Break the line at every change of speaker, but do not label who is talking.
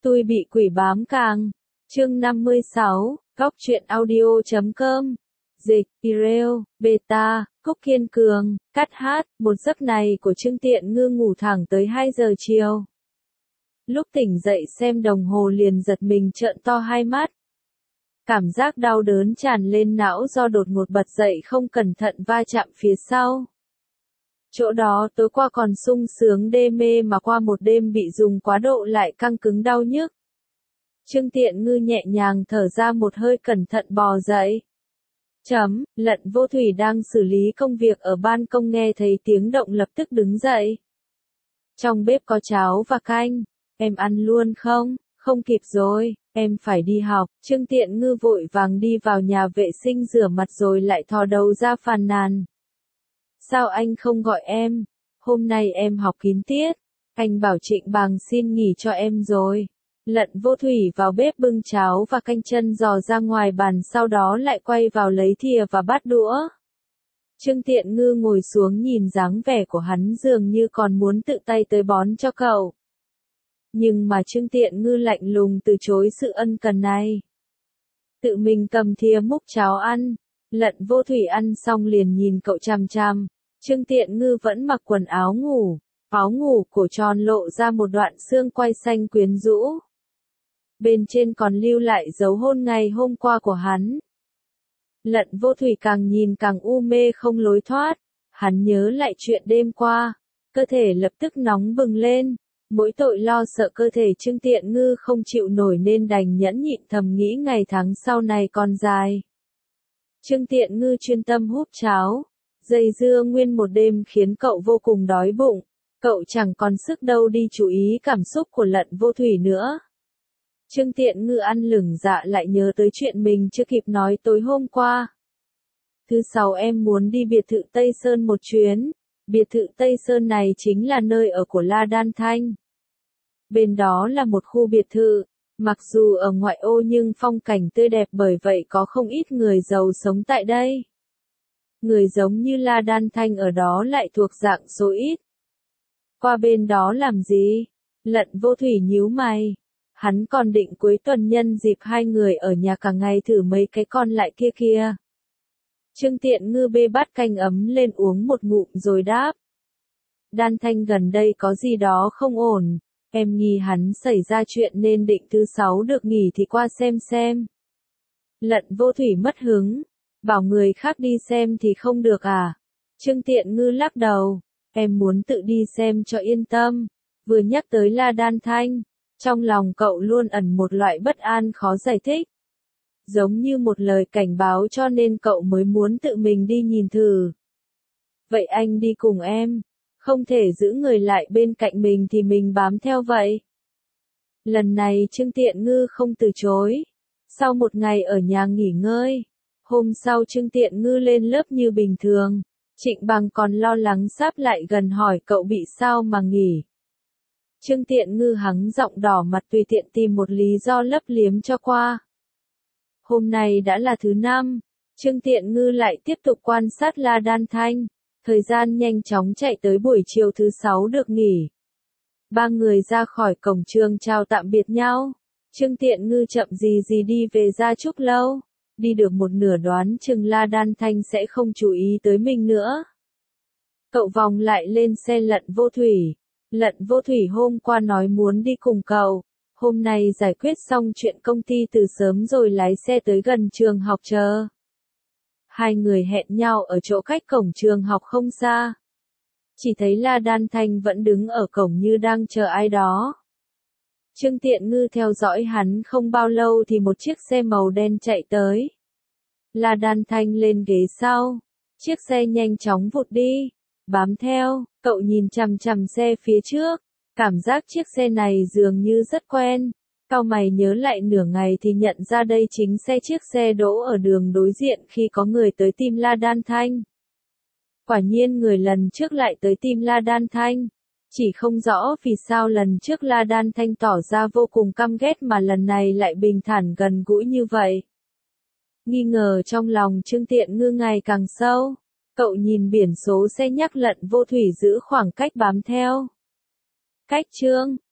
Tôi bị quỷ bám càng. Chương 56, Góc truyện audio.com. Dịch, Ireo, Beta, Cúc Kiên Cường, cắt hát, một giấc này của Trương Tiện Ngư ngủ thẳng tới 2 giờ chiều. Lúc tỉnh dậy xem đồng hồ liền giật mình trợn to hai mắt. Cảm giác đau đớn tràn lên não do đột ngột bật dậy không cẩn thận va chạm phía sau. Chỗ đó tối qua còn sung sướng đê mê mà qua một đêm bị dùng quá độ lại căng cứng đau nhức. Trương Tiện Ngư nhẹ nhàng thở ra một hơi cẩn thận bò dậy. Lận Vô Thủy đang xử lý công việc ở ban công nghe thấy tiếng động lập tức đứng dậy. Trong bếp có cháo và canh, em ăn luôn không? Không kịp rồi, em phải đi học. Trương Tiện Ngư vội vàng đi vào nhà vệ sinh rửa mặt rồi lại thò đầu ra phàn nàn. Sao anh không gọi em? Hôm nay em học kín tiết. Anh bảo Trịnh Bàng xin nghỉ cho em rồi. Lận Vô Thủy vào bếp bưng cháo và canh chân giò ra ngoài bàn sau đó lại quay vào lấy thìa và bát đũa. Trương Tiện Ngư ngồi xuống nhìn dáng vẻ của hắn dường như còn muốn tự tay tới bón cho cậu. Nhưng mà Trương Tiện Ngư lạnh lùng từ chối sự ân cần này. Tự mình cầm thìa múc cháo ăn. Lận Vô Thủy ăn xong liền nhìn cậu chằm chằm. Trương Tiện Ngư vẫn mặc quần áo ngủ. Áo ngủ cổ tròn lộ ra một đoạn xương quai xanh quyến rũ. Bên trên còn lưu lại dấu hôn ngày hôm qua của hắn. Lận Vô Thủy càng nhìn càng u mê không lối thoát. Hắn nhớ lại chuyện đêm qua. Cơ thể lập tức nóng bừng lên. Mỗi tội lo sợ cơ thể Trương Tiện Ngư không chịu nổi nên đành nhẫn nhịn thầm nghĩ ngày tháng sau này còn dài. Trương Tiện Ngư chuyên tâm húp cháo. Dây dưa nguyên một đêm khiến cậu vô cùng đói bụng. Cậu chẳng còn sức đâu đi chú ý cảm xúc của Lận Vô Thủy nữa. Trương Tiện Ngư ăn lửng dạ lại nhớ tới chuyện mình chưa kịp nói tối hôm qua. Thứ Sáu em muốn đi biệt thự Tây Sơn một chuyến. Biệt thự Tây Sơn này chính là nơi ở của La Đan Thanh. Bên đó là một khu biệt thự, mặc dù ở ngoại ô nhưng phong cảnh tươi đẹp bởi vậy có không ít người giàu sống tại đây. Người giống như La Đan Thanh ở đó lại thuộc dạng số ít. Qua bên đó làm gì? Lận Vô Thủy nhíu mày. Hắn còn định cuối tuần nhân dịp hai người ở nhà cả ngày thử mấy cái con lại kia kia. Trương Tiện Ngư bê bát canh ấm lên uống một ngụm rồi đáp. Đan Thanh gần đây có gì đó không ổn. Em nghi hắn xảy ra chuyện nên định thứ Sáu được nghỉ thì qua xem. Lận Vô Thủy mất hứng. Bảo người khác đi xem thì không được à? Trương Tiện Ngư lắc đầu. Em muốn tự đi xem cho yên tâm. Vừa nhắc tới La Đan Thanh. Trong lòng cậu luôn ẩn một loại bất an khó giải thích. Giống như một lời cảnh báo cho nên cậu mới muốn tự mình đi nhìn thử. Vậy anh đi cùng em. Không thể giữ người lại bên cạnh mình thì mình bám theo vậy. Lần này Trương Tiện Ngư không từ chối. Sau một ngày ở nhà nghỉ ngơi. Hôm sau Trương Tiện Ngư lên lớp như bình thường. Trịnh Bàng còn lo lắng sắp lại gần hỏi cậu bị sao mà nghỉ. Trương Tiện Ngư hắng giọng đỏ mặt tùy tiện tìm một lý do lấp liếm cho qua. Hôm nay đã là thứ 5. Trương Tiện Ngư lại tiếp tục quan sát La Đan Thanh. Thời gian nhanh chóng chạy tới buổi chiều thứ 6 được nghỉ. Ba người ra khỏi cổng trường chào tạm biệt nhau. Trương Tiện Ngư chậm gì đi về Gia Trúc Lâu. Đi được một nửa đoán chừng La Đan Thanh sẽ không chú ý tới mình nữa. Cậu vòng lại lên xe Lận Vô Thủy. Lận Vô Thủy hôm qua nói muốn đi cùng cậu. Hôm nay giải quyết xong chuyện công ty từ sớm rồi lái xe tới gần trường học chờ. Hai người hẹn nhau ở chỗ cách cổng trường học không xa. Chỉ thấy La Đan Thanh vẫn đứng ở cổng như đang chờ ai đó. Trương Tiện Ngư theo dõi hắn không bao lâu thì một chiếc xe màu đen chạy tới. La Đan Thanh lên ghế sau. Chiếc xe nhanh chóng vụt đi. Bám theo, cậu nhìn chằm chằm xe phía trước. Cảm giác chiếc xe này dường như rất quen. Cau mày nhớ lại nửa ngày thì nhận ra đây chính chiếc xe đỗ ở đường đối diện khi có người tới tìm La Đan Thanh. Quả nhiên người lần trước lại tới tìm La Đan Thanh. Chỉ không rõ vì sao lần trước La Đan Thanh tỏ ra vô cùng căm ghét mà lần này lại bình thản gần gũi như vậy. Nghi ngờ trong lòng Trương Tiện Ngư ngày càng sâu. Cậu nhìn biển số xe nhắc Lận Vô Thủy giữ khoảng cách bám theo. Cách Trương